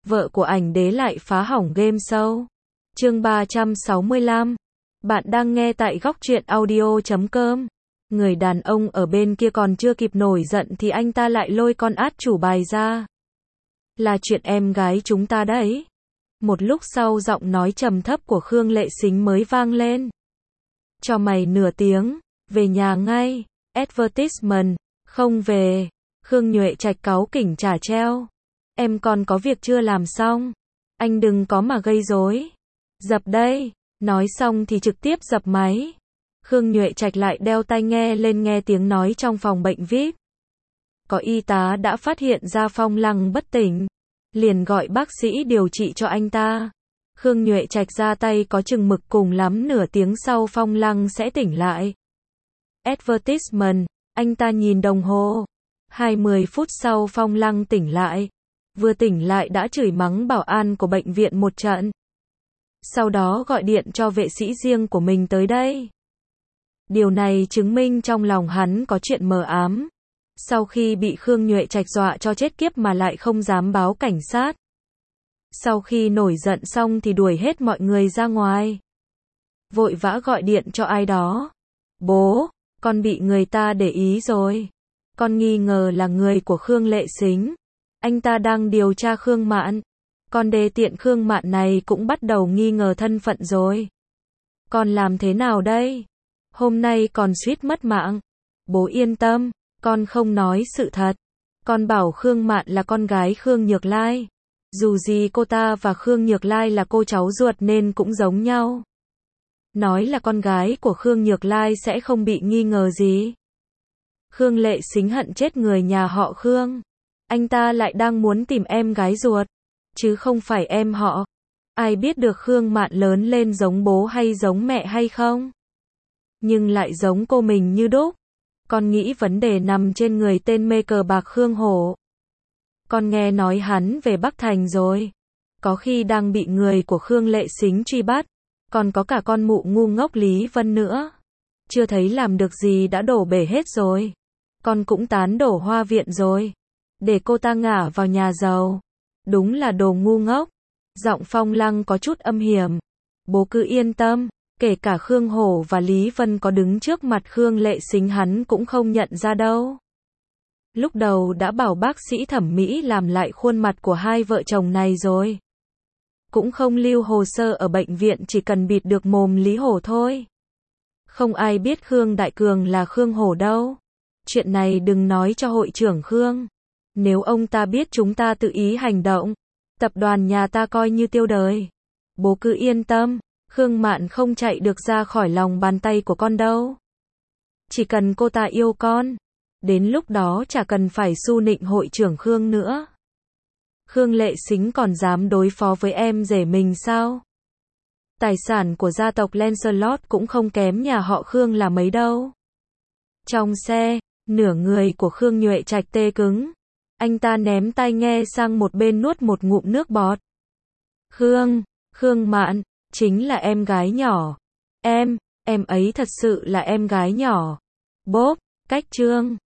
vợ của ảnh đế lại phá hỏng game show. Chương 365. Bạn đang nghe tại góc truyện audio.com. Người đàn ông ở bên kia còn chưa kịp nổi giận thì anh ta lại lôi con át chủ bài ra. Là chuyện em gái chúng ta đấy. Một lúc sau giọng nói trầm thấp của Khương Lệ Sính mới vang lên. Cho mày nửa tiếng, về nhà ngay. Advertisement, không về. Khương Nhuệ Trạch cáu kỉnh trả treo. Em còn có việc chưa làm xong. Anh đừng có mà gây rối. Dập đây. Nói xong thì trực tiếp dập máy. Khương Nhuệ Trạch lại đeo tai nghe lên nghe tiếng nói trong phòng bệnh VIP. Có y tá đã phát hiện ra Phong Lăng bất tỉnh. Liền gọi bác sĩ điều trị cho anh ta. Khương Nhuệ Trạch ra tay có chừng mực, cùng lắm nửa tiếng sau Phong Lăng sẽ tỉnh lại. Advertisement, anh ta nhìn đồng hồ. 20 phút sau Phong Lăng tỉnh lại. Vừa tỉnh lại đã chửi mắng bảo an của bệnh viện một trận. Sau đó gọi điện cho vệ sĩ riêng của mình tới đây. Điều này chứng minh trong lòng hắn có chuyện mờ ám. Sau khi bị Khương Nhuệ Trạch dọa cho chết kiếp mà lại không dám báo cảnh sát. Sau khi nổi giận xong thì đuổi hết mọi người ra ngoài. Vội vã gọi điện cho ai đó. Bố, con bị người ta để ý rồi. Con nghi ngờ là người của Khương Lệ Sính. Anh ta đang điều tra Khương Mạn. Con đê tiện Khương Mạn này cũng bắt đầu nghi ngờ thân phận rồi. Con làm thế nào đây? Hôm nay còn suýt mất mạng. Bố yên tâm, con không nói sự thật. Con bảo Khương Mạn là con gái Khương Nhược Lai. Dù gì cô ta và Khương Nhược Lai là cô cháu ruột nên cũng giống nhau. Nói là con gái của Khương Nhược Lai sẽ không bị nghi ngờ gì. Khương Lệ Sính hận chết người nhà họ Khương. Anh ta lại đang muốn tìm em gái ruột, chứ không phải em họ. Ai biết được Khương Mạn lớn lên giống bố hay giống mẹ hay không? Nhưng lại giống cô mình như đúc. Con nghĩ vấn đề nằm trên người tên mê cờ bạc Khương Hổ. Con nghe nói hắn về Bắc Thành rồi. Có khi đang bị người của Khương Lệ Sính truy bắt. Còn có cả con mụ ngu ngốc Lý Vân nữa. Chưa thấy làm được gì đã đổ bể hết rồi. Con cũng tán đổ Hoa Viện rồi. Để cô ta ngả vào nhà giàu. Đúng là đồ ngu ngốc. Giọng Phong Lăng có chút âm hiểm. Bố cứ yên tâm. Kể cả Khương Hổ và Lý Vân có đứng trước mặt Khương Lệ Sính hắn cũng không nhận ra đâu. Lúc đầu đã bảo bác sĩ thẩm mỹ làm lại khuôn mặt của hai vợ chồng này rồi. Cũng không lưu hồ sơ ở bệnh viện, chỉ cần bịt được mồm Lý Hổ thôi. Không ai biết Khương Đại Cường là Khương Hổ đâu. Chuyện này đừng nói cho hội trưởng Khương. Nếu ông ta biết chúng ta tự ý hành động, tập đoàn nhà ta coi như tiêu đời. Bố cứ yên tâm, Khương Mạn không chạy được ra khỏi lòng bàn tay của con đâu. Chỉ cần cô ta yêu con, đến lúc đó chả cần phải su nịnh hội trưởng Khương nữa. Khương Lệ Sính còn dám đối phó với em rể mình sao? Tài sản của gia tộc Lancelot cũng không kém nhà họ Khương là mấy đâu. Trong xe, nửa người của Khương Nhuệ Trạch tê cứng. Anh ta ném tai nghe sang một bên nuốt một ngụm nước bọt. Khương Mạn, chính là em gái nhỏ. Em ấy thật sự là em gái nhỏ. Bốp, cách chương.